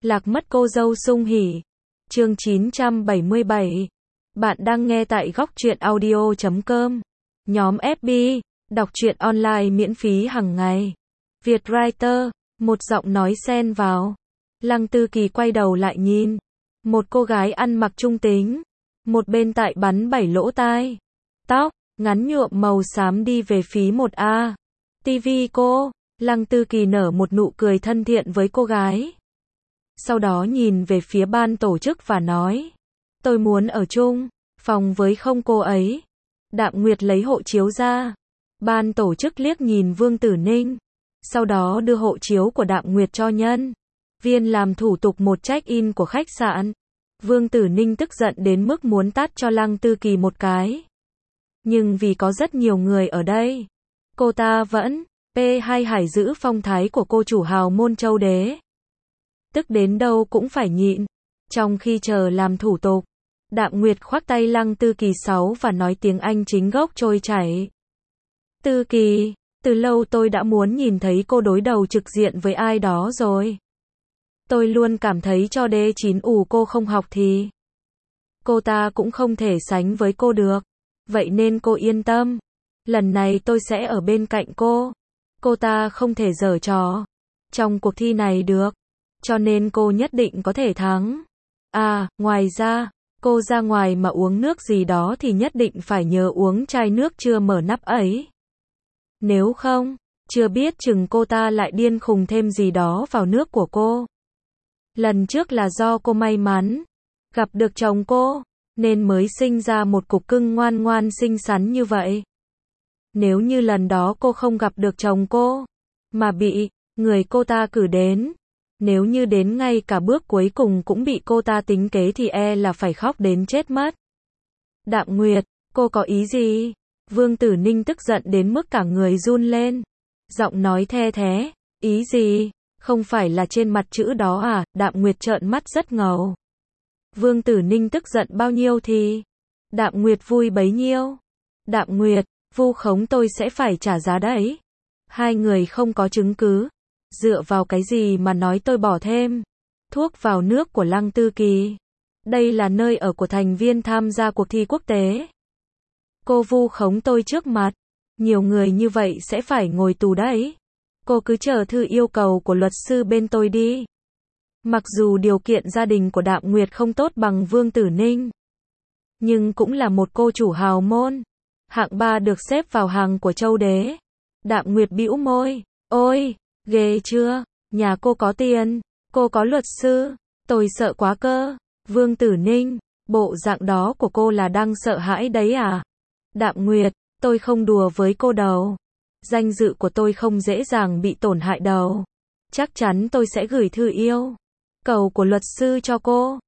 Lạc mất cô dâu sung hỉ. Chương 977. Bạn đang nghe tại góc truyện audio.com. Nhóm FB, đọc truyện online miễn phí hàng ngày. Vietwriter, một giọng nói xen vào. Lăng Tư Kỳ quay đầu lại nhìn. Một cô gái ăn mặc trung tính. Một bên tại bắn 7 lỗ tai. Tóc, ngắn nhuộm màu xám đi về phía 1A. TV cô. Lăng Tư Kỳ nở một nụ cười thân thiện với cô gái. Sau đó nhìn về phía ban tổ chức và nói. Tôi muốn ở chung phòng với không cô ấy. Đạm Nguyệt lấy hộ chiếu ra. Ban tổ chức liếc nhìn Vương Tử Ninh. Sau đó đưa hộ chiếu của Đạm Nguyệt cho nhân viên làm thủ tục một check-in của khách sạn. Vương Tử Ninh tức giận đến mức muốn tát cho Lăng Tư Kỳ một cái. Nhưng vì có rất nhiều người ở đây, cô ta vẫn hay hải giữ phong thái của cô chủ hào môn Châu Đế. Tức đến đâu cũng phải nhịn. Trong khi chờ làm thủ tục, Đạm Nguyệt khoác tay Lăng Tư Kỳ và nói tiếng Anh chính gốc trôi chảy. Tư Kỳ, từ lâu tôi đã muốn nhìn thấy cô đối đầu trực diện với ai đó rồi. Tôi luôn cảm thấy cho D9 cô không học thì cô ta cũng không thể sánh với cô được. Vậy nên cô yên tâm. Lần này tôi sẽ ở bên cạnh cô. Cô ta không thể giở trò trong cuộc thi này được. Cho nên cô nhất định có thể thắng. À, ngoài ra, cô ra ngoài mà uống nước gì đó thì nhất định phải nhớ uống chai nước chưa mở nắp ấy. Nếu không, chưa biết chừng cô ta lại điên khùng thêm gì đó vào nước của cô. Lần trước là do cô may mắn gặp được chồng cô, nên mới sinh ra một cục cưng ngoan ngoan xinh xắn như vậy. Nếu như lần đó cô không gặp được chồng cô, mà bị người cô ta cử đến, nếu như đến ngay cả bước cuối cùng cũng bị cô ta tính kế thì là phải khóc đến chết mất. Đạm Nguyệt, cô có ý gì? Vương Tử Ninh tức giận đến mức cả người run lên. Giọng nói the thé, ý gì? Không phải là trên mặt chữ đó à? Đạm Nguyệt trợn mắt rất ngầu. Vương Tử Ninh tức giận bao nhiêu thì Đạm Nguyệt vui bấy nhiêu. Đạm Nguyệt, vu khống tôi sẽ phải trả giá đấy. Hai người không có chứng cứ. Dựa vào cái gì mà nói tôi bỏ thêm thuốc vào nước của Lăng Tư Kỳ? Đây là nơi ở của thành viên tham gia cuộc thi quốc tế. Cô vu khống tôi trước mặt nhiều người như vậy sẽ phải ngồi tù đấy. Cô cứ chờ thư yêu cầu của luật sư bên tôi đi. Mặc dù điều kiện gia đình của Đạm Nguyệt không tốt bằng Vương Tử Ninh, nhưng cũng là một cô chủ hào môn hạng 3 được xếp vào hàng của Châu Đế. Đạm Nguyệt bĩu môi. Ôi, ghê chưa? Nhà cô có tiền, cô có luật sư, tôi sợ quá cơ. Vương Tử Ninh, bộ dạng đó của cô là đang sợ hãi đấy à? Đạm Nguyệt, tôi không đùa với cô đâu. Danh dự của tôi không dễ dàng bị tổn hại đâu. Chắc chắn tôi sẽ gửi thư yêu cầu của luật sư cho cô.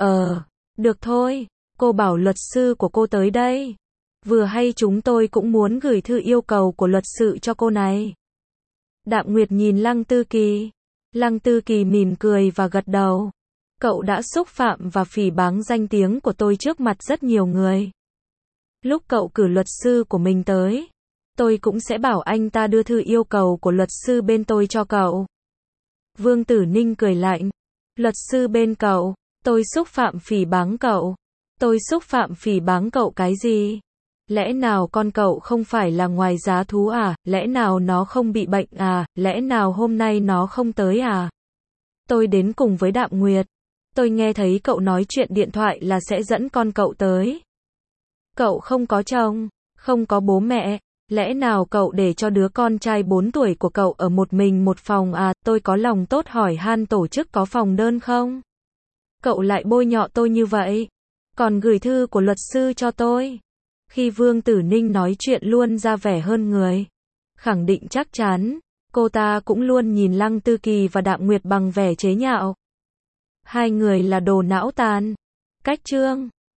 Được thôi, cô bảo luật sư của cô tới đây. Vừa hay chúng tôi cũng muốn gửi thư yêu cầu của luật sư cho cô này. Đạm Nguyệt nhìn Lăng Tư Kỳ. Lăng Tư Kỳ mỉm cười và gật đầu. Cậu đã xúc phạm và phỉ báng danh tiếng của tôi trước mặt rất nhiều người. Lúc cậu cử luật sư của mình tới, tôi cũng sẽ bảo anh ta đưa thư yêu cầu của luật sư bên tôi cho cậu. Vương Tử Ninh cười lạnh. Luật sư bên cậu, tôi xúc phạm phỉ báng cậu. Tôi xúc phạm phỉ báng cậu cái gì? Lẽ nào con cậu không phải là ngoài giá thú à? Lẽ nào nó không bị bệnh à? Lẽ nào hôm nay nó không tới à? Tôi đến cùng với Đạm Nguyệt. Tôi nghe thấy cậu nói chuyện điện thoại là sẽ dẫn con cậu tới. Cậu không có chồng, không có bố mẹ. Lẽ nào cậu để cho đứa con trai 4 tuổi của cậu ở một mình một phòng à? Tôi có lòng tốt hỏi han tổ chức có phòng đơn không? Cậu lại bôi nhọ tôi như vậy. Còn gửi thư của luật sư cho tôi. Khi Vương Tử Ninh nói chuyện luôn ra vẻ hơn người. Khẳng định chắc chắn, cô ta cũng luôn nhìn Lăng Tư Kỳ và Đạm Nguyệt bằng vẻ chế nhạo. Hai người là đồ não tàn. Cách chương